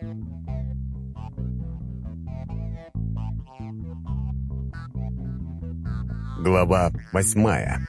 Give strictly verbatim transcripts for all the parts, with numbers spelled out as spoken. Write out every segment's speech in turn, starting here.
Глава восьмая.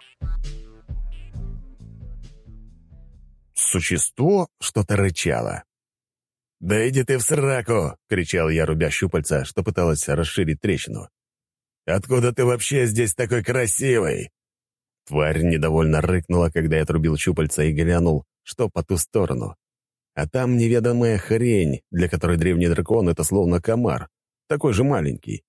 Существо что-то рычало. «Да иди ты в сраку!» — кричал я, рубя щупальца, что пыталось расширить трещину. «Откуда ты вообще здесь такой красивый?» Тварь недовольно рыкнула, когда я отрубил щупальца и глянул, что по ту сторону. А там неведомая хрень, для которой древний дракон — это словно комар, такой же маленький.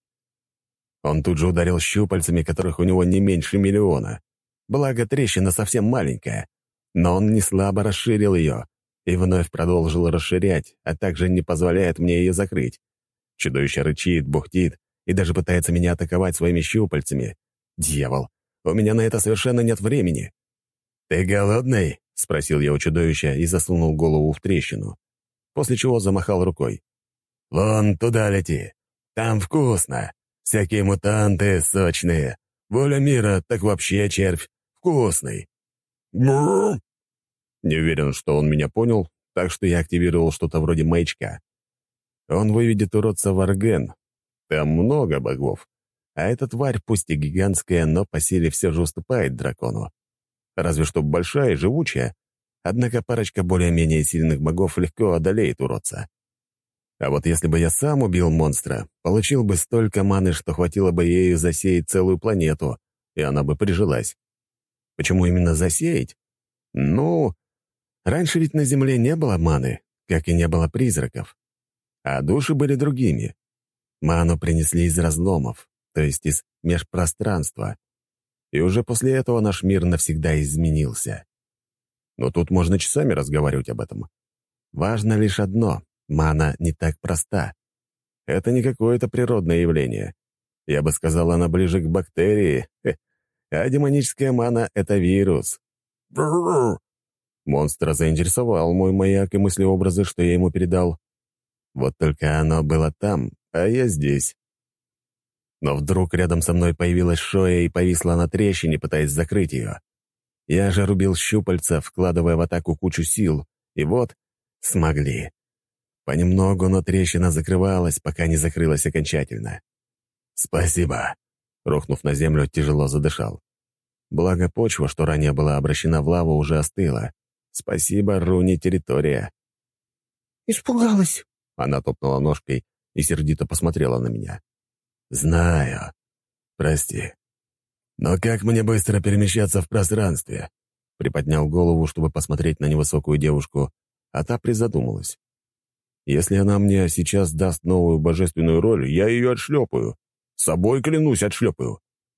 Он тут же ударил щупальцами, которых у него не меньше миллиона. Благо, трещина совсем маленькая, но он не слабо расширил ее и вновь продолжил расширять, а также не позволяет мне ее закрыть. Чудовище рычит, бухтит и даже пытается меня атаковать своими щупальцами. Дьявол, у меня на это совершенно нет времени. «Ты голодный?» — спросил я у чудовища и засунул голову в трещину, после чего замахал рукой. «Вон туда лети, там вкусно. Всякие мутанты сочные. Воля мира, так вообще червь. Вкусный». «Бррр!» Не уверен, что он меня понял, так что я активировал что-то вроде маячка. Он выведет уродца в Арген. Там много богов. А эта тварь, пусть и гигантская, но по силе все же уступает дракону. Разве что большая и живучая, однако парочка более-менее сильных богов легко одолеет уродца. А вот если бы я сам убил монстра, получил бы столько маны, что хватило бы ею засеять целую планету, и она бы прижилась. Почему именно засеять? Ну, раньше ведь на Земле не было маны, как и не было призраков. А души были другими. Ману принесли из разломов, то есть из межпространства. И уже после этого наш мир навсегда изменился. Но тут можно часами разговаривать об этом. Важно лишь одно — мана не так проста. Это не какое-то природное явление. Я бы сказал, она ближе к бактерии. Хе. А демоническая мана — это вирус. Бррр! Монстра заинтересовал мой маяк и мыслеобразы, что я ему передал. Вот только оно было там, а я здесь. Но вдруг рядом со мной появилась Шоя и повисла на трещине, пытаясь закрыть ее. Я же рубил щупальца, вкладывая в атаку кучу сил, и вот смогли. Понемногу, но трещина закрывалась, пока не закрылась окончательно. «Спасибо», — рухнув на землю, тяжело задышал. Благо почва, что ранее была обращена в лаву, уже остыла. Спасибо, Руни, территория. «Испугалась», — она топнула ножкой и сердито посмотрела на меня. «Знаю. Прости. Но как мне быстро перемещаться в пространстве?» Приподнял голову, чтобы посмотреть на невысокую девушку, а та призадумалась. «Если она мне сейчас даст новую божественную роль, я ее отшлепаю. С собой, клянусь, отшлепаю».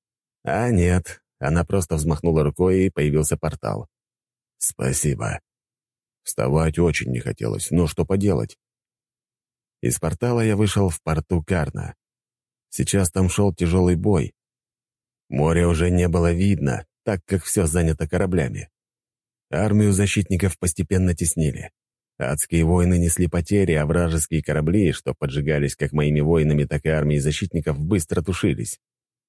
А нет, она просто взмахнула рукой, и появился портал. «Спасибо». Вставать очень не хотелось, но что поделать? Из портала я вышел в порту Карна. Сейчас там шел тяжелый бой. Море уже не было видно, так как все занято кораблями. Армию защитников постепенно теснили. Адские воины несли потери, а вражеские корабли, что поджигались как моими воинами, так и армией защитников, быстро тушились.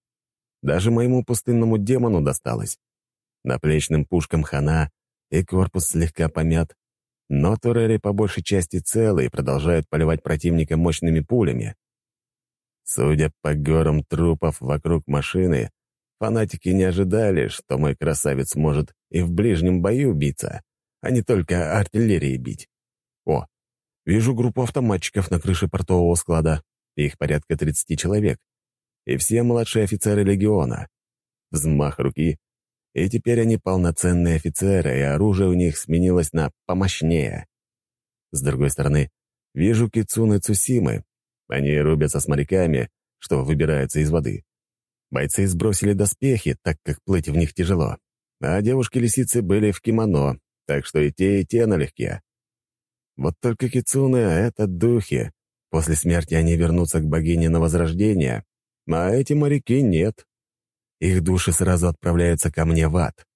Даже моему пустынному демону досталось. Наплечным пушкам хана, и корпус слегка помят, но турели по большей части целы и продолжают поливать противника мощными пулями. Судя по горам трупов вокруг машины, фанатики не ожидали, что мой красавец может и в ближнем бою биться, а не только артиллерией бить. О, вижу группу автоматчиков на крыше портового склада. Их порядка тридцати человек. И все младшие офицеры легиона. Взмах руки, и теперь они полноценные офицеры, и оружие у них сменилось на помощнее. С другой стороны, вижу Кицуны Цусимы. Они рубятся с моряками, что выбираются из воды. Бойцы сбросили доспехи, так как плыть в них тяжело. А девушки-лисицы были в кимоно, так что и те, и те налегке. Вот только Кицуны — это духи. После смерти они вернутся к богине на возрождение, а эти моряки нет. Их души сразу отправляются ко мне в ад.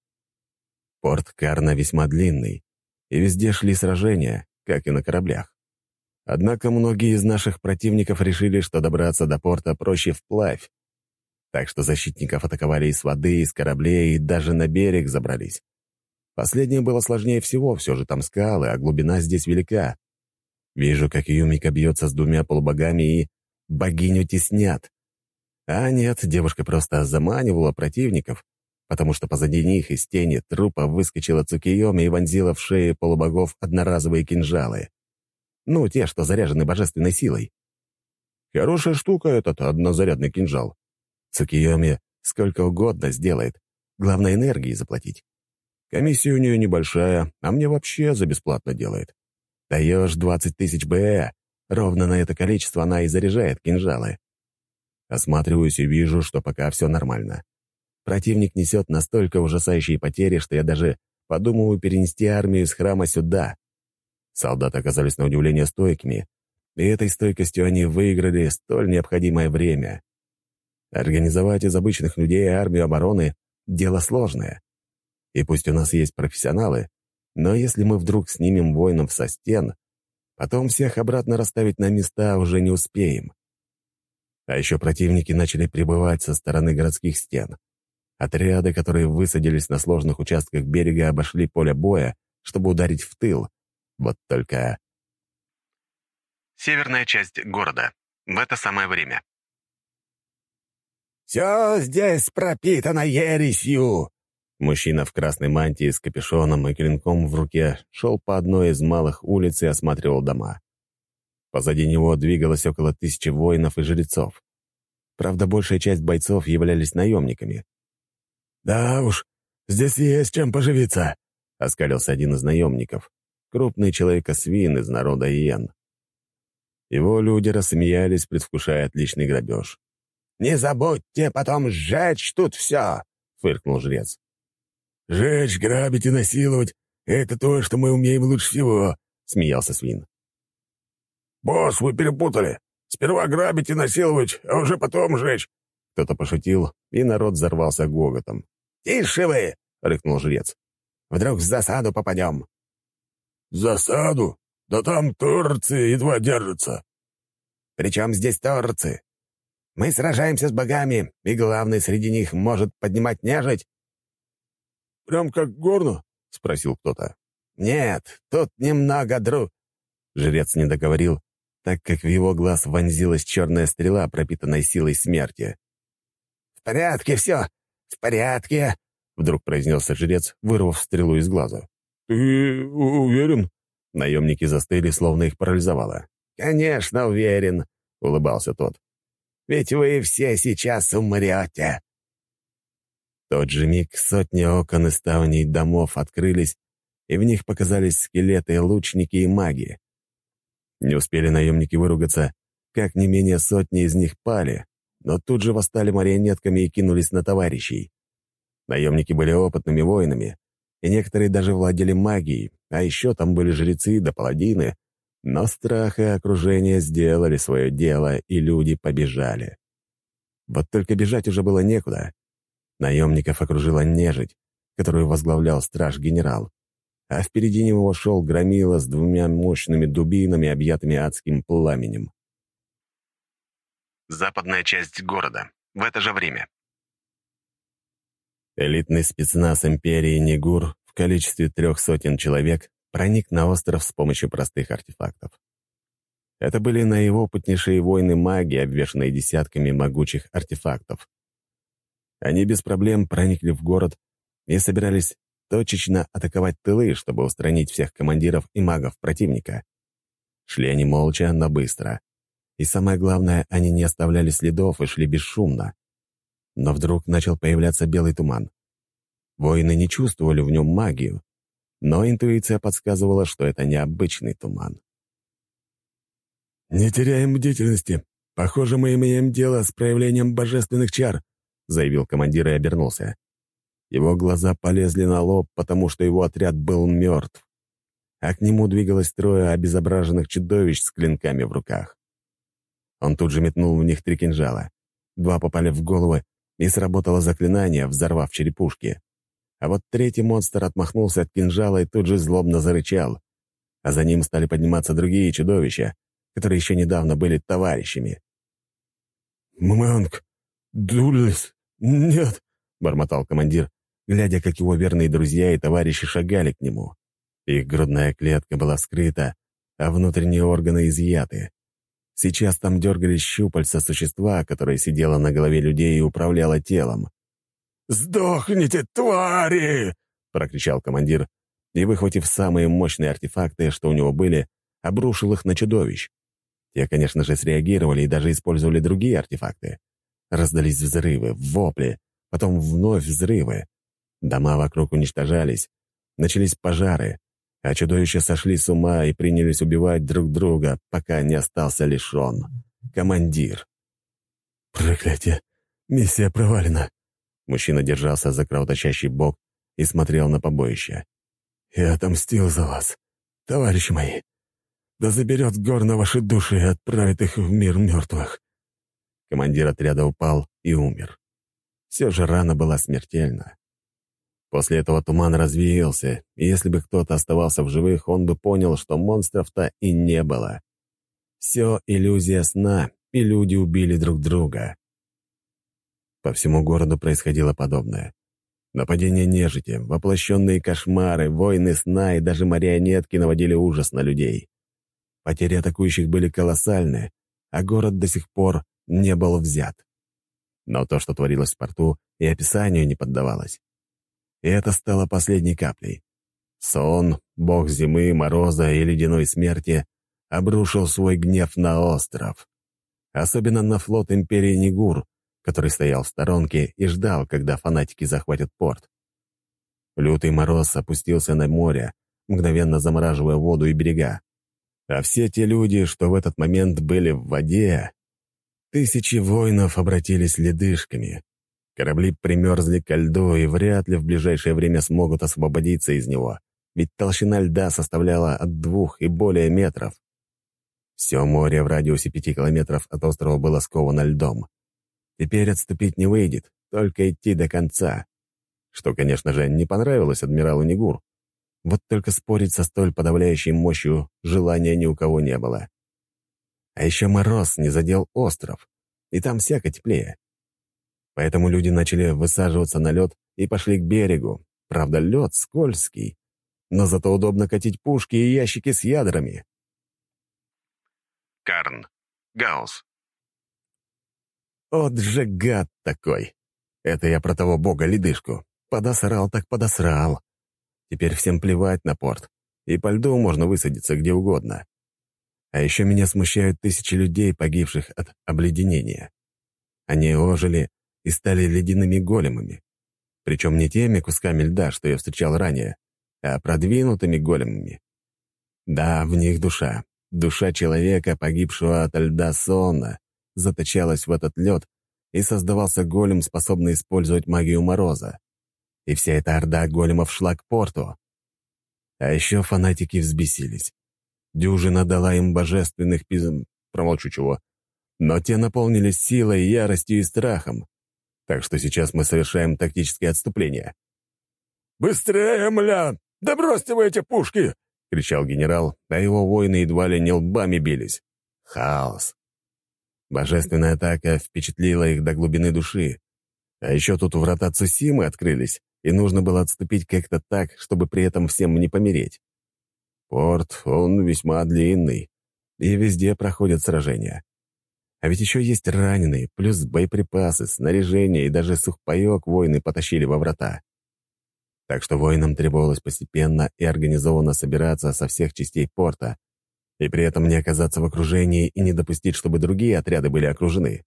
Порт Карна весьма длинный, и везде шли сражения, как и на кораблях. Однако многие из наших противников решили, что добраться до порта проще вплавь. Так что защитников атаковали и с воды, и с кораблей, и даже на берег забрались. Последнее было сложнее всего, все же там скалы, а глубина здесь велика. Вижу, как Юмика бьется с двумя полубогами и богиню теснят. А нет, девушка просто заманивала противников, потому что позади них из тени трупа выскочила Цукиоми и вонзила в шеи полубогов одноразовые кинжалы. Ну, те, что заряжены божественной силой. Хорошая штука этот однозарядный кинжал. Цукиоми сколько угодно сделает, главное энергии заплатить. Комиссия у нее небольшая, а мне вообще за бесплатно делает. Даешь двадцать тысяч бэ, ровно на это количество она и заряжает кинжалы. Осматриваюсь и вижу, что пока все нормально. Противник несет настолько ужасающие потери, что я даже подумываю перенести армию из храма сюда. Солдаты оказались на удивление стойкими, и этой стойкостью они выиграли столь необходимое время. Организовать из обычных людей армию обороны — дело сложное. И пусть у нас есть профессионалы, но если мы вдруг снимем воинов со стен, потом всех обратно расставить на места уже не успеем. А еще противники начали прибывать со стороны городских стен. Отряды, которые высадились на сложных участках берега, обошли поле боя, чтобы ударить в тыл. Вот только... Северная часть города. В это самое время. «Все здесь пропитано ересью!» Мужчина в красной мантии с капюшоном и клинком в руке шел по одной из малых улиц и осматривал дома. Позади него двигалось около тысячи воинов и жрецов. Правда, большая часть бойцов являлись наемниками. «Да уж, здесь есть чем поживиться», — оскалился один из наемников, крупный человека-свин из народа Иен. Его люди рассмеялись, предвкушая отличный грабеж. «Не забудьте потом сжечь тут все», — фыркнул жрец. «Жечь, грабить и насиловать — это то, что мы умеем лучше всего», — смеялся свин. «Босс, вы перепутали. Сперва грабить и насиловать, а уже потом жечь». Кто-то пошутил, и народ взорвался гоготом. «Тише вы!» — рыкнул жрец. «Вдруг в засаду попадем». «В засаду? Да там торцы едва держатся». «Причем здесь торцы? Мы сражаемся с богами, и главный среди них может поднимать нежить». «Прям как горно?» — спросил кто-то. «Нет, тут немного дру...» Жрец не договорил, так как в его глаз вонзилась черная стрела, пропитанная силой смерти. «В порядке все, в порядке», — вдруг произнес жрец, вырвав стрелу из глаза. «Ты уверен?» Наемники застыли, словно их парализовало. «Конечно, уверен», — улыбался тот. «Ведь вы все сейчас умрете». В тот же миг сотни окон и ставней домов открылись, и в них показались скелеты, лучники и маги. Не успели наемники выругаться, как не менее сотни из них пали, но тут же восстали марионетками и кинулись на товарищей. Наемники были опытными воинами, и некоторые даже владели магией, а еще там были жрецы да паладины, но страх и окружение сделали свое дело, и люди побежали. Вот только бежать уже было некуда. Наемников окружила нежить, которую возглавлял страж-генерал, а впереди него шел громила с двумя мощными дубинами, объятыми адским пламенем. Западная часть города. В это же время. Элитный спецназ империи Нигур в количестве трех сотен человек проник на остров с помощью простых артефактов. Это были наиопытнейшие воины-маги, обвешанные десятками могучих артефактов. Они без проблем проникли в город и собирались точечно атаковать тылы, чтобы устранить всех командиров и магов противника. Шли они молча, но быстро. И самое главное, они не оставляли следов и шли бесшумно. Но вдруг начал появляться белый туман. Воины не чувствовали в нем магию, но интуиция подсказывала, что это необычный туман. «Не теряем бдительности. Похоже, мы имеем дело с проявлением божественных чар», заявил командир и обернулся. Его глаза полезли на лоб, потому что его отряд был мертв, а к нему двигалось трое обезображенных чудовищ с клинками в руках. Он тут же метнул в них три кинжала. Два попали в головы, и сработало заклинание, взорвав черепушки. А вот третий монстр отмахнулся от кинжала и тут же злобно зарычал, а за ним стали подниматься другие чудовища, которые еще недавно были товарищами. «Мэнк, Дулис, нет!» — бормотал командир, глядя, как его верные друзья и товарищи шагали к нему. Их грудная клетка была вскрыта, а внутренние органы изъяты. Сейчас там дергались щупальца существа, которое сидело на голове людей и управляло телом. «Сдохните, твари!» — прокричал командир и, выхватив самые мощные артефакты, что у него были, обрушил их на чудовищ. Те, конечно же, среагировали и даже использовали другие артефакты. Раздались взрывы, вопли, потом вновь взрывы. Дома вокруг уничтожались, начались пожары, а чудовища сошли с ума и принялись убивать друг друга, пока не остался лишь он, командир. «Проклятие! Миссия провалена!» Мужчина держался за кровоточащий бок и смотрел на побоище. «Я отомстил за вас, товарищи мои. Да заберет горно ваши души и отправит их в мир мертвых». Командир отряда упал и умер. Все же рана была смертельна. После этого туман развеялся, и если бы кто-то оставался в живых, он бы понял, что монстров-то и не было. Все иллюзия сна, и люди убили друг друга. По всему городу происходило подобное. Нападения нежити, воплощенные кошмары, войны сна и даже марионетки наводили ужас на людей. Потери атакующих были колоссальны, а город до сих пор не был взят. Но то, что творилось в порту, и описанию не поддавалось. И это стало последней каплей. Сон, бог зимы, мороза и ледяной смерти, обрушил свой гнев на остров. Особенно на флот империи Нигур, который стоял в сторонке и ждал, когда фанатики захватят порт. Лютый мороз опустился на море, мгновенно замораживая воду и берега. А все те люди, что в этот момент были в воде, тысячи воинов обратились ледышками. Корабли примерзли ко льду и вряд ли в ближайшее время смогут освободиться из него, ведь толщина льда составляла от двух и более метров. Все море в радиусе пяти километров от острова было сковано льдом. Теперь отступить не выйдет, только идти до конца. Что, конечно же, не понравилось адмиралу Нигур. Вот только спорить со столь подавляющей мощью желания ни у кого не было. А еще мороз не задел остров, и там всяко теплее. Поэтому люди начали высаживаться на лед и пошли к берегу. Правда, лед скользкий, но зато удобно катить пушки и ящики с ядрами. Карн. Гаусс. «От же гад такой! Это я про того бога-ледышку. Подосрал так подосрал. Теперь всем плевать на порт, и по льду можно высадиться где угодно. А еще меня смущают тысячи людей, погибших от обледенения. Они ожили и стали ледяными големами. Причем не теми кусками льда, что я встречал ранее, а продвинутыми големами. Да, в них душа. Душа человека, погибшего от льда сонна, заточалась в этот лед, и создавался голем, способный использовать магию мороза. И вся эта орда големов шла к порту. А еще фанатики взбесились. Дюжина дала им божественных пизм... Промолчу чего. Но те наполнились силой, яростью и страхом. Так что сейчас мы совершаем тактическое отступление. «Быстрее, мля! Да бросьте вы эти пушки!» — кричал генерал, а его воины едва ли не лбами бились. Хаос. Божественная атака впечатлила их до глубины души. А еще тут врата Цусимы открылись, и нужно было отступить как-то так, чтобы при этом всем не помереть. Порт, он весьма длинный, и везде проходят сражения. А ведь еще есть раненые, плюс боеприпасы, снаряжение и даже сухпайок воины потащили во врата. Так что воинам требовалось постепенно и организованно собираться со всех частей порта, и при этом не оказаться в окружении и не допустить, чтобы другие отряды были окружены.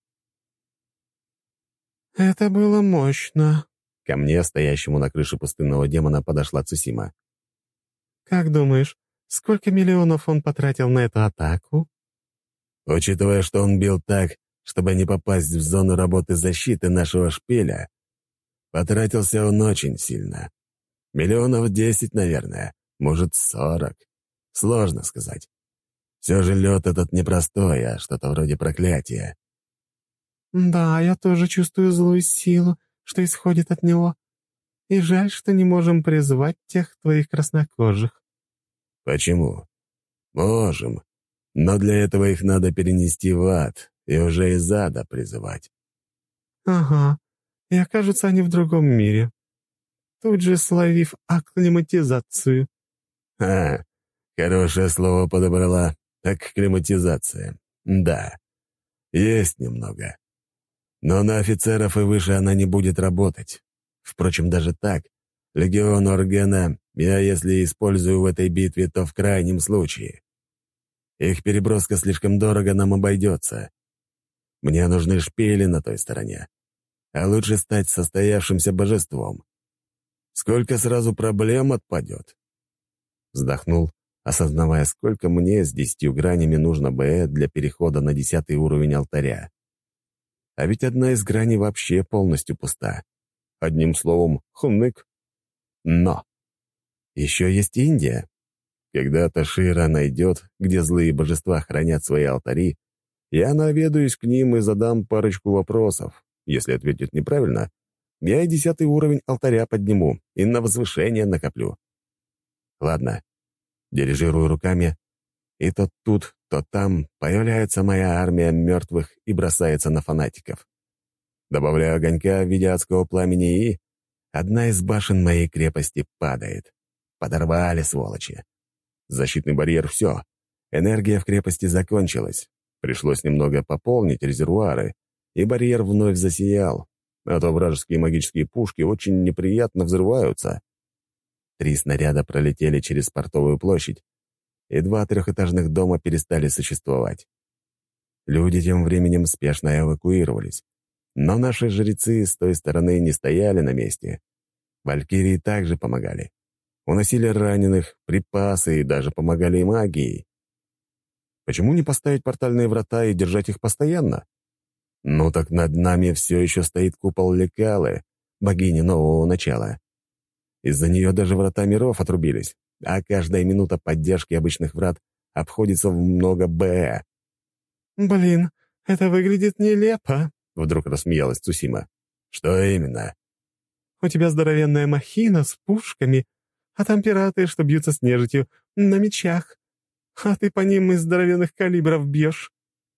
«Это было мощно», — ко мне, стоящему на крыше пустынного демона, подошла Цусима. «Как думаешь, сколько миллионов он потратил на эту атаку?» Учитывая, что он бил так, чтобы не попасть в зону работы защиты нашего шпиля, потратился он очень сильно. Миллионов десять, наверное, может, сорок. Сложно сказать. Все же лед этот непростой, а что-то вроде проклятия. «Да, я тоже чувствую злую силу, что исходит от него. И жаль, что не можем призвать тех твоих краснокожих». Почему? Можем. Но для этого их надо перенести в ад и уже из ада призывать. «Ага, и окажутся они в другом мире, тут же словив акклиматизацию». А, Хорошее слово подобрала. Так климатизация. Да, есть немного. Но на офицеров и выше она не будет работать. Впрочем, даже так, легион Оргена я, если использую в этой битве, то в крайнем случае. Их переброска слишком дорого нам обойдется. Мне нужны шпили на той стороне. А лучше стать состоявшимся божеством. Сколько сразу проблем отпадет. Вздохнул, осознавая, сколько мне с десятью гранями нужно БЭ для перехода на десятый уровень алтаря. А ведь одна из граней вообще полностью пуста. Одним словом, хумнык. Но еще есть Индия. Когда Ташира найдет, где злые божества хранят свои алтари, я наведаюсь к ним и задам парочку вопросов. Если ответит неправильно, я и десятый уровень алтаря подниму и на возвышение накоплю. Ладно, дирижирую руками, и то тут, то там появляется моя армия мертвых и бросается на фанатиков. Добавляю огонька в виде адского пламени, и одна из башен моей крепости падает. Подорвали, сволочи. Защитный барьер — все. Энергия в крепости закончилась. Пришлось немного пополнить резервуары, и барьер вновь засиял, а то вражеские магические пушки очень неприятно взрываются. Три снаряда пролетели через портовую площадь, и два трехэтажных дома перестали существовать. Люди тем временем спешно эвакуировались, но наши жрецы с той стороны не стояли на месте. Валькирии также помогали. Уносили раненых, припасы и даже помогали магией. Почему не поставить портальные врата и держать их постоянно? Ну так над нами все еще стоит купол Лекалы, богини нового начала. Из-за нее даже врата миров отрубились, а каждая минута поддержки обычных врат обходится в много БЭ. «Блин, это выглядит нелепо», — вдруг рассмеялась Цусима. «Что именно?» «У тебя здоровенная махина с пушками, а там пираты, что бьются с нежитью, на мечах. А ты по ним из здоровенных калибров бьешь».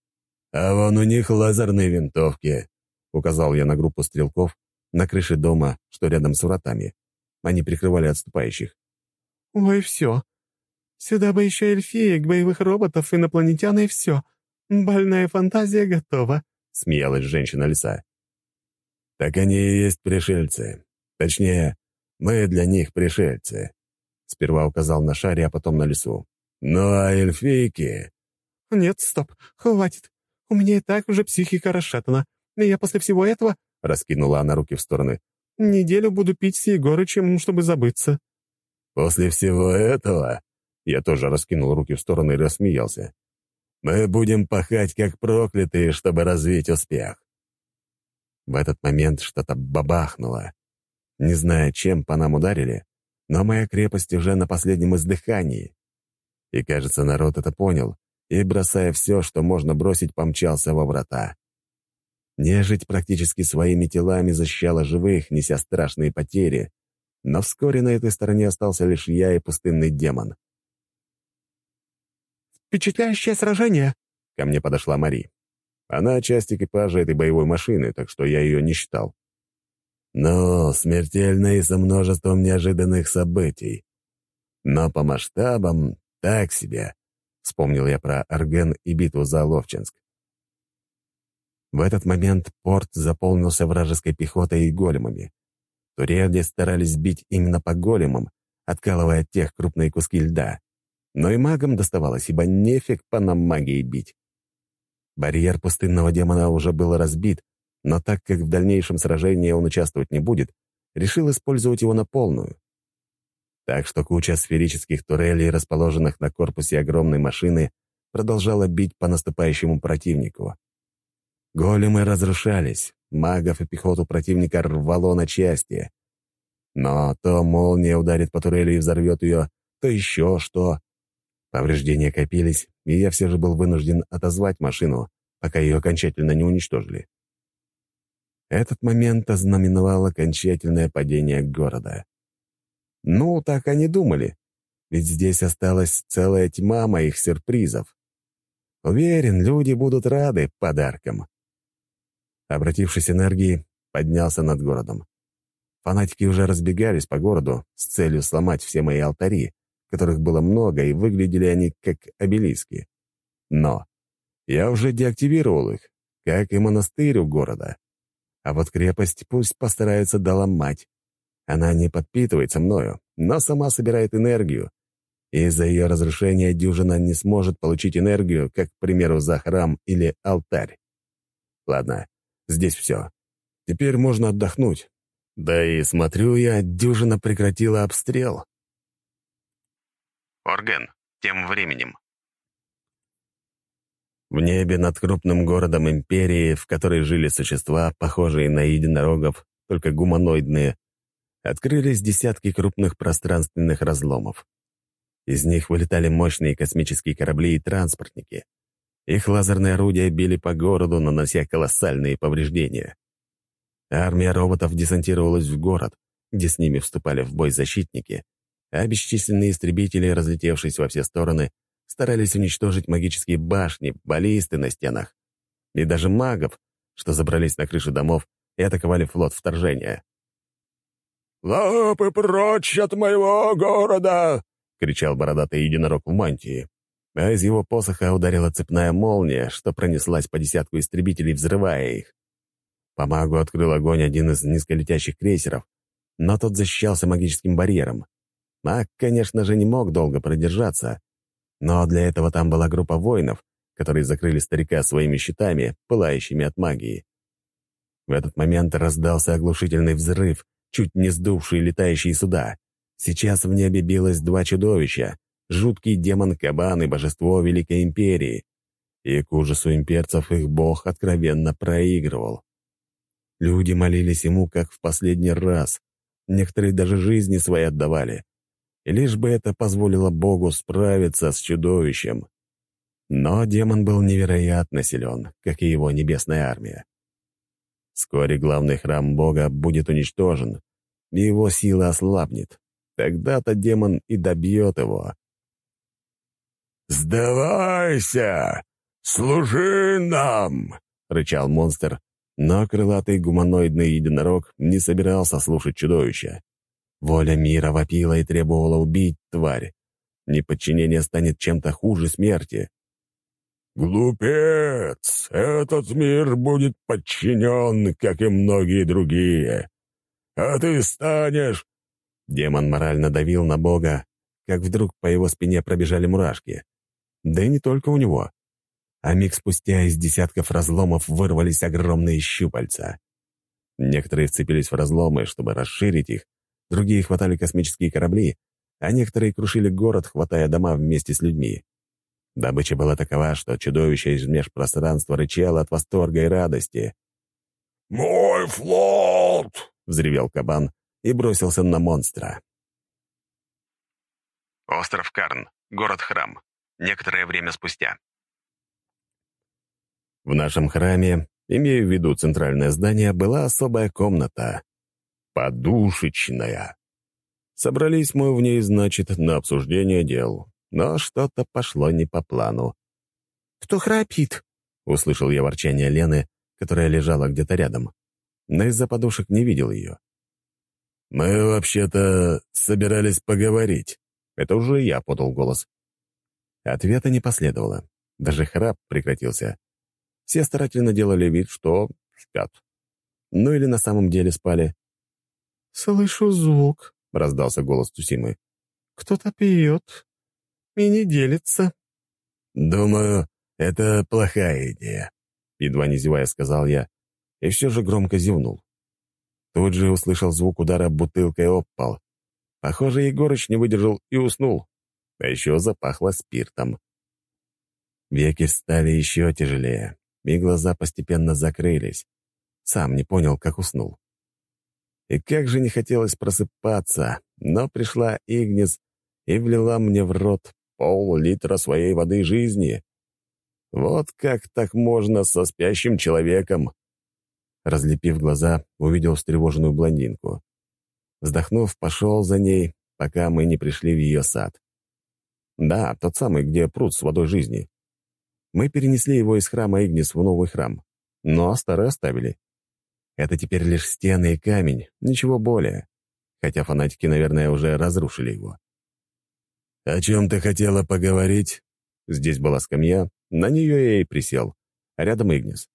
«А вон у них лазерные винтовки», — указал я на группу стрелков на крыше дома, что рядом с вратами. Они прикрывали отступающих. «Ой, все. Сюда бы еще эльфиек, боевых роботов, инопланетян и все. Больная фантазия готова», — смеялась женщина-лиса. «Так они и есть пришельцы. Точнее, мы для них пришельцы», — сперва указал на шаре, а потом на лесу. «Ну а эльфийки...» «Нет, стоп, хватит. У меня и так уже психика расшатана. И я после всего этого...» — раскинула она руки в стороны. «Неделю буду пить с Егорычем, чтобы забыться». «После всего этого...» Я тоже раскинул руки в стороны и рассмеялся. «Мы будем пахать как проклятые, чтобы развить успех». В этот момент что-то бабахнуло. Не зная, чем по нам ударили, но моя крепость уже на последнем издыхании. И, кажется, народ это понял, и, бросая все, что можно бросить, помчался во врата. Нежить практически своими телами защищала живых, неся страшные потери, но вскоре на этой стороне остался лишь я и пустынный демон. «Впечатляющее сражение!» Ко мне подошла Мари. Она часть экипажа этой боевой машины, так что я ее не считал. Но смертельно и со множеством неожиданных событий. Но по масштабам так себе. Вспомнил я про Орген и битву за Ловчинск. В этот момент порт заполнился вражеской пехотой и големами. Турели старались бить именно по големам, откалывая от тех крупные куски льда. Но и магам доставалось, ибо нефиг по нам магией бить. Барьер пустынного демона уже был разбит, но так как в дальнейшем сражении он участвовать не будет, решил использовать его на полную. Так что куча сферических турелей, расположенных на корпусе огромной машины, продолжала бить по наступающему противнику. Големы разрушались, магов и пехоту противника рвало на части. Но то молния ударит по турели и взорвет ее, то еще что. Повреждения копились, и я все же был вынужден отозвать машину, пока ее окончательно не уничтожили. Этот момент ознаменовал окончательное падение города. Ну, так они думали, ведь здесь осталась целая тьма моих сюрпризов. Уверен, люди будут рады подаркам. Обратившись энергией, поднялся над городом. Фанатики уже разбегались по городу с целью сломать все мои алтари, которых было много, и выглядели они как обелиски. Но я уже деактивировал их, как и монастырь у города. А вот крепость пусть постараются доломать. Она не подпитывается мною, но сама собирает энергию. И из-за ее разрушения дюжина не сможет получить энергию, как, к примеру, за храм или алтарь. Ладно, здесь все. Теперь можно отдохнуть. Да и, смотрю я, дюжина прекратила обстрел. Орген. Тем временем. В небе над крупным городом империи, в которой жили существа, похожие на единорогов, только гуманоидные, открылись десятки крупных пространственных разломов. Из них вылетали мощные космические корабли и транспортники. Их лазерные орудия били по городу, нанося колоссальные повреждения. Армия роботов десантировалась в город, где с ними вступали в бой защитники, а бесчисленные истребители, разлетевшись во все стороны, старались уничтожить магические башни, баллисты на стенах и даже магов, что забрались на крыши домов и атаковали флот вторжения. «Лапы прочь от моего города!» — кричал бородатый единорог в мантии. А из его посоха ударила цепная молния, что пронеслась по десятку истребителей, взрывая их. По магу открыл огонь один из низколетящих крейсеров, но тот защищался магическим барьером. Маг, конечно же, не мог долго продержаться, но для этого там была группа воинов, которые закрыли старика своими щитами, пылающими от магии. В этот момент раздался оглушительный взрыв, чуть не сдувший летающие суда. Сейчас в небе билось два чудовища — жуткий демон-кабан и божество Великой Империи. И к ужасу имперцев их бог откровенно проигрывал. Люди молились ему, как в последний раз. Некоторые даже жизни свои отдавали. И лишь бы это позволило богу справиться с чудовищем. Но демон был невероятно силен, как и его небесная армия. Вскоре главный храм бога будет уничтожен, и его сила ослабнет. Тогда-то демон и добьет его. «Сдавайся! Служи нам!» — рычал монстр, но крылатый гуманоидный единорог не собирался слушать чудовища. Воля мира вопила и требовала убить тварь. Неподчинение станет чем-то хуже смерти. «Глупец! Этот мир будет подчинен, как и многие другие. А ты станешь...» Демон морально давил на бога, как вдруг по его спине пробежали мурашки. Да и не только у него. А миг спустя из десятков разломов вырвались огромные щупальца. Некоторые вцепились в разломы, чтобы расширить их, другие хватали космические корабли, а некоторые крушили город, хватая дома вместе с людьми. Добыча была такова, что чудовище из межпространства рычало от восторга и радости. «Мой флот!» — взревел кабан и бросился на монстра. Остров Карн. Город-храм. Некоторое время спустя. В нашем храме, имея в виду центральное здание, была особая комната. Подушечная. Собрались мы в ней, значит, на обсуждение дел. Но что-то пошло не по плану. «Кто храпит?» — услышал я ворчание Лены, которая лежала где-то рядом. Но из-за подушек не видел ее. «Мы вообще-то собирались поговорить». Это уже я подал голос. Ответа не последовало. Даже храп прекратился. Все старательно делали вид, что спят. Ну или на самом деле спали. «Слышу звук», — раздался голос Цусимы. «Кто-то пьет и не делится». «Думаю, это плохая идея», — едва не зевая сказал я, и все же громко зевнул. Тут же услышал звук удара бутылкой об пол. Похоже, Егорыч не выдержал и уснул. А еще запахло спиртом. Веки стали еще тяжелее, и глаза постепенно закрылись. Сам не понял, как уснул. И как же не хотелось просыпаться, но пришла Игнис и влила мне в рот пол-литра своей воды жизни. Вот как так можно со спящим человеком? Разлепив глаза, увидел встревоженную блондинку. Вздохнув, пошел за ней, пока мы не пришли в ее сад. Да, тот самый, где пруд с водой жизни. Мы перенесли его из храма Игнис в новый храм, но старый оставили. Это теперь лишь стены и камень, ничего более. Хотя фанатики, наверное, уже разрушили его. «О чем ты хотела поговорить?» Здесь была скамья, на нее я и присел, а рядом Игнис.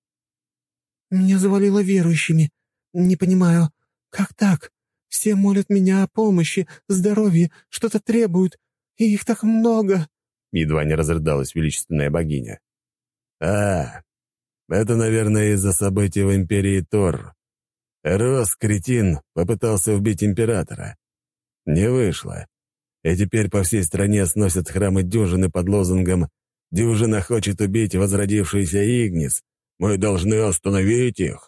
«Меня завалило верующими. Не понимаю, как так? Все молят меня о помощи, здоровье, что-то требуют, и их так много!» Едва не разрыдалась величественная богиня. «А, это, наверное, из-за событий в империи Тор. Рос, кретин, попытался убить императора. Не вышло. И теперь по всей стране сносят храмы дюжины под лозунгом «Дюжина хочет убить возродившийся Игнис. Мы должны остановить их».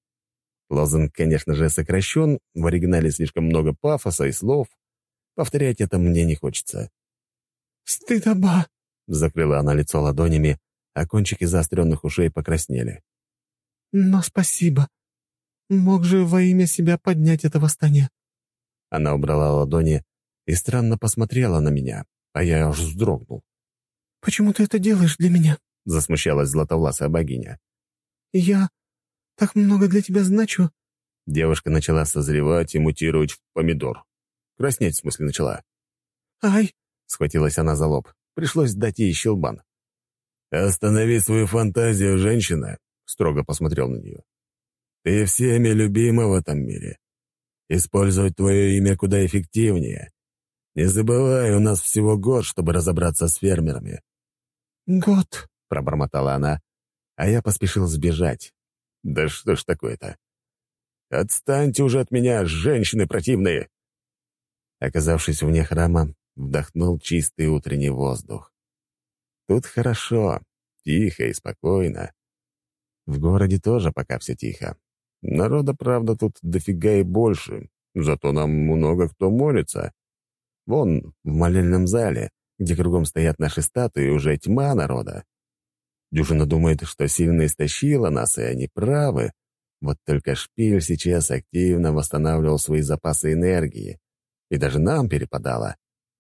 Лозунг, конечно же, сокращен, в оригинале слишком много пафоса и слов. Повторять это мне не хочется. «Стыдоба!» — закрыла она лицо ладонями, а кончики заостренных ушей покраснели. «Но спасибо. Мог же во имя себя поднять это восстание». Она убрала ладони и странно посмотрела на меня, а я аж вздрогнул. «Почему ты это делаешь для меня?» — засмущалась златовласая богиня. «Я так много для тебя значу». Девушка начала созревать и мутировать в помидор. Краснеть, в смысле, начала. «Ай!» — схватилась она за лоб. Пришлось дать ей щелбан. «Останови свою фантазию, женщина», — строго посмотрел на нее. «Ты всеми любима в этом мире. Использовать твое имя куда эффективнее. Не забывай, у нас всего год, чтобы разобраться с фермерами». «Год», — пробормотала она, а я поспешил сбежать. «Да что ж такое-то? Отстаньте уже от меня, женщины противные!» Оказавшись вне храма, вдохнул чистый утренний воздух. Тут хорошо, тихо и спокойно. В городе тоже пока все тихо. Народа, правда, тут дофига и больше, зато нам много кто молится. Вон, в молельном зале, где кругом стоят наши статуи, уже тьма народа. Дюжина думает, что сильно истощила нас, и они правы. Вот только Шпиль сейчас активно восстанавливал свои запасы энергии, и даже нам перепадало.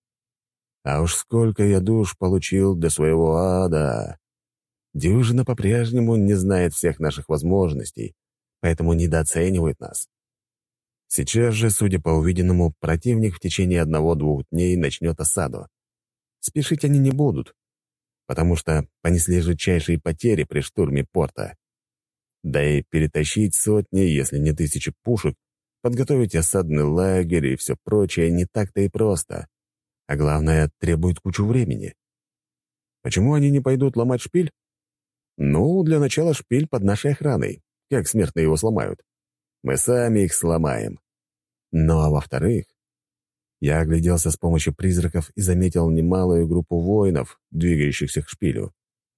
А уж сколько я душ получил для своего ада. Дюжина по-прежнему не знает всех наших возможностей, поэтому недооценивает нас. Сейчас же, судя по увиденному, противник в течение одного-двух дней начнет осаду. Спешить они не будут, потому что понесли жутчайшие потери при штурме порта. Да и перетащить сотни, если не тысячи пушек, подготовить осадный лагерь и все прочее не так-то и просто. А главное, требует кучу времени. Почему они не пойдут ломать Шпиль? Ну, для начала Шпиль под нашей охраной. Как смертные его сломают? Мы сами их сломаем. Ну а во-вторых, я огляделся с помощью призраков и заметил немалую группу воинов, двигающихся к Шпилю.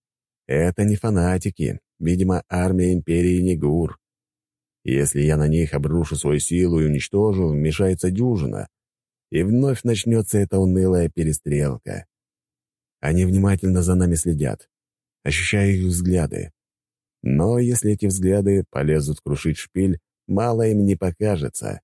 Это не фанатики, видимо, армия империи Нигур. Если я на них обрушу свою силу и уничтожу, вмешается дюжина, и вновь начнется эта унылая перестрелка. Они внимательно за нами следят, ощущая их взгляды. Но если эти взгляды полезут крушить Шпиль, мало им не покажется.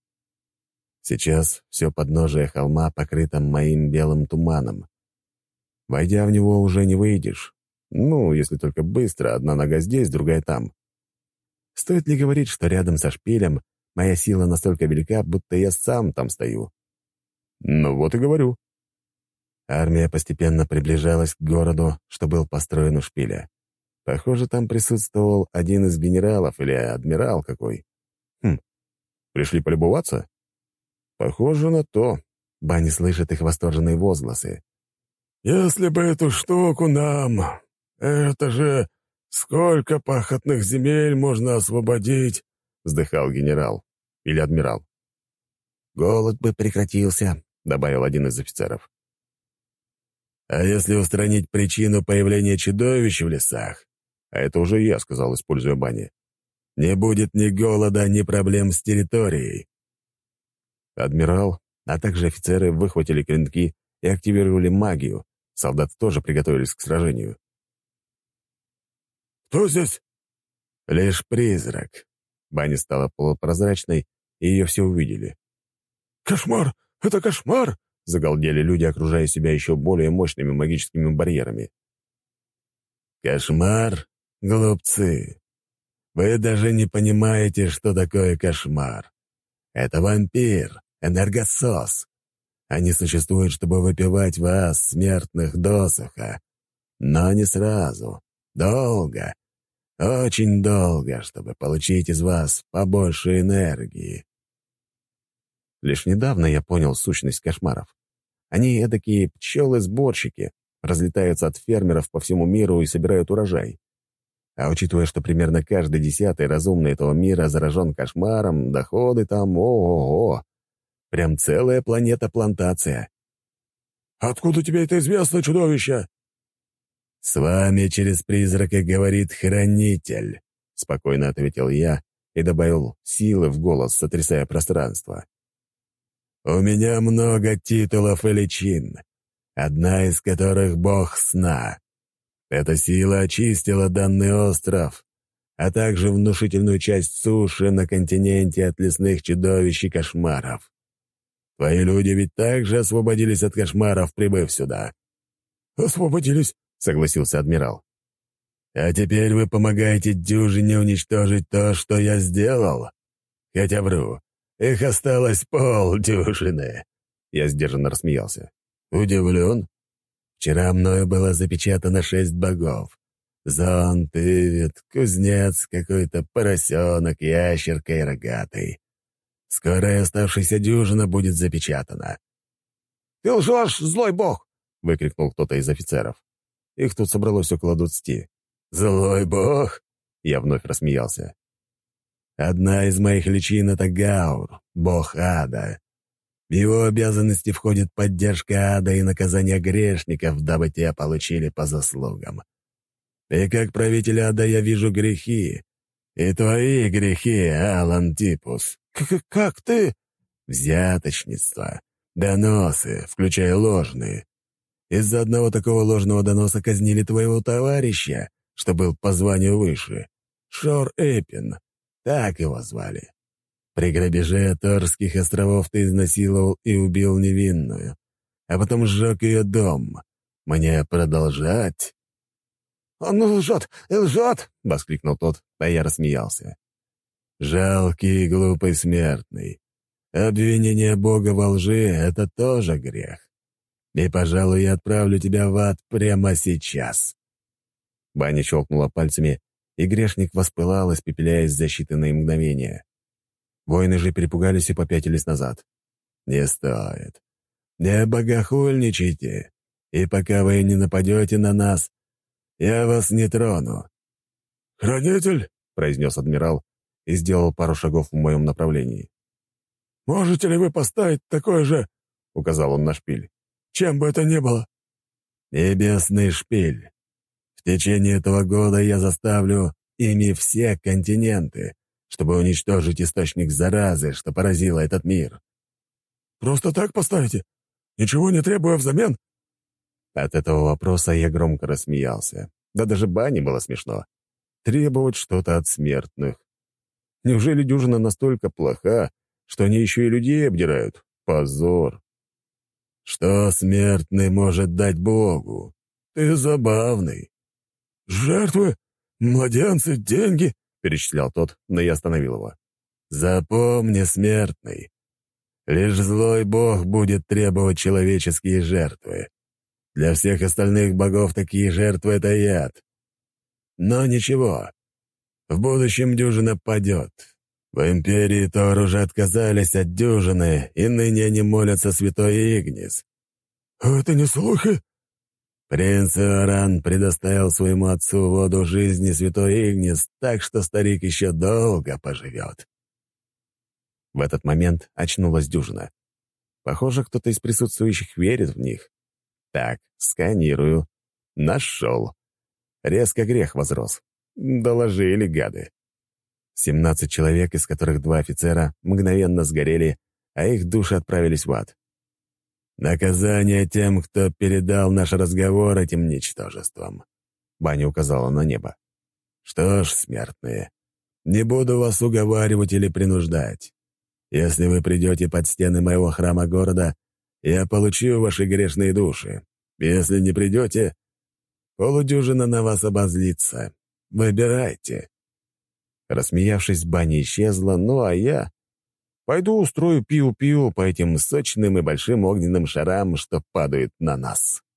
Сейчас все подножие холма покрыто моим белым туманом. Войдя в него, уже не выйдешь. Ну, если только быстро, одна нога здесь, другая там. Стоит ли говорить, что рядом со Шпилем моя сила настолько велика, будто я сам там стою? Ну вот и говорю. Армия постепенно приближалась к городу, что был построен у Шпиля. Похоже, там присутствовал один из генералов или адмирал какой. Хм, пришли полюбоваться? Похоже на то. Банни слышит их восторженные возгласы. «Если бы эту штуку нам... Это же сколько пахотных земель можно освободить?» — вздыхал генерал. Или адмирал. «Голод бы прекратился», — добавил один из офицеров. «А если устранить причину появления чудовищ в лесах?» А это уже я сказал, используя Банни. «Не будет ни голода, ни проблем с территорией». Адмирал, а также офицеры выхватили клинки и активировали магию. Солдаты тоже приготовились к сражению. «Кто здесь?» «Лишь призрак». Банни стала полупрозрачной, и ее все увидели. «Кошмар! Это кошмар!» — загалдели люди, окружая себя еще более мощными магическими барьерами. «Кошмар? Глупцы! Вы даже не понимаете, что такое кошмар. Это вампир, энергосос. Они существуют, чтобы выпивать вас, смертных, досуха. Но не сразу. Долго. Очень долго, чтобы получить из вас побольше энергии. Лишь недавно я понял сущность кошмаров. Они эдакие пчелы-сборщики, разлетаются от фермеров по всему миру и собирают урожай. А учитывая, что примерно каждый десятый разумный этого мира заражен кошмаром, доходы там, ого-го. Прям целая планета-плантация. «Откуда тебе это известно, чудовище?» «С вами через призрака говорит Хранитель», — спокойно ответил я и добавил силы в голос, сотрясая пространство. «У меня много титулов и личин, одна из которых — бог сна. Эта сила очистила данный остров, а также внушительную часть суши на континенте от лесных чудовищ и кошмаров. Твои люди ведь также освободились от кошмаров, прибыв сюда». «Освободились», — согласился адмирал. «А теперь вы помогаете дюжине уничтожить то, что я сделал? Хотя вру, их осталось полдюжины». Я сдержанно рассмеялся. «Удивлен? Вчера мною было запечатано шесть богов. Зонт, Ивет, кузнец, какой-то поросенок, ящерка и рогатый. Скоро и оставшаяся дюжина будет запечатана». «Ты лжешь, злой бог!» — выкрикнул кто-то из офицеров. Их тут собралось около двадцати. «Злой бог?» — я вновь рассмеялся. «Одна из моих личин — это Гаур, бог ада. В его обязанности входит поддержка ада и наказание грешников, дабы те получили по заслугам. И как правитель ада я вижу грехи. И твои грехи, Алан Типус». «Как ты?» «Взяточничество, доносы, включая ложные. Из-за одного такого ложного доноса казнили твоего товарища, что был по званию выше. Шор Эппин, так его звали. При грабеже Торских островов ты изнасиловал и убил невинную, а потом сжег ее дом. Мне продолжать?» «Он лжет, лжет!» — воскликнул тот, а я рассмеялся. «Жалкий и глупый смертный. Обвинение Бога во лжи — это тоже грех. И, пожалуй, я отправлю тебя в ад прямо сейчас». Баня щелкнула пальцами, и грешник воспылал, испепеляясь за считанные мгновения. Воины же перепугались и попятились назад. «Не стоит. Не богохульничайте, и пока вы не нападете на нас, я вас не трону». «Хранитель», — произнес адмирал и сделал пару шагов в моем направлении. «Можете ли вы поставить такое же?» — указал он на шпиль. «Чем бы это ни было». «Небесный шпиль. В течение этого года я заставлю ими все континенты, чтобы уничтожить источник заразы, что поразило этот мир». «Просто так поставите? Ничего не требуя взамен?» От этого вопроса я громко рассмеялся. Да даже Бане было смешно. Требовать что-то от смертных. Неужели дюжина настолько плоха, что они еще и людей обдирают? Позор. «Что смертный может дать Богу? Ты забавный». «Жертвы? Младенцы? Деньги?» — перечислял тот, но я остановил его. «Запомни, смертный, лишь злой бог будет требовать человеческие жертвы. Для всех остальных богов такие жертвы — это яд. Но ничего, в будущем дюжина падет. В империи Тор уже отказались от дюжины, и ныне они молятся святой Игнис». «Это не слухи?» Принц Иоран предоставил своему отцу воду жизни святой Игнис, так что старик еще долго поживет. В этот момент очнулась дюжина. Похоже, кто-то из присутствующих верит в них. Так, сканирую. Нашел. Резко грех возрос. Доложили гады. Семнадцать человек, из которых два офицера, мгновенно сгорели, а их души отправились в ад. «Наказание тем, кто передал наш разговор этим ничтожествам», — Баня указала на небо. «Что ж, смертные, не буду вас уговаривать или принуждать. Если вы придете под стены моего храма города, я получу ваши грешные души. Если не придете, полудюжина на вас обозлится. Выбирайте». Рассмеявшись, Баня исчезла, ну а я... Пойду устрою пиу-пиу по этим сочным и большим огненным шарам, что падают на нас.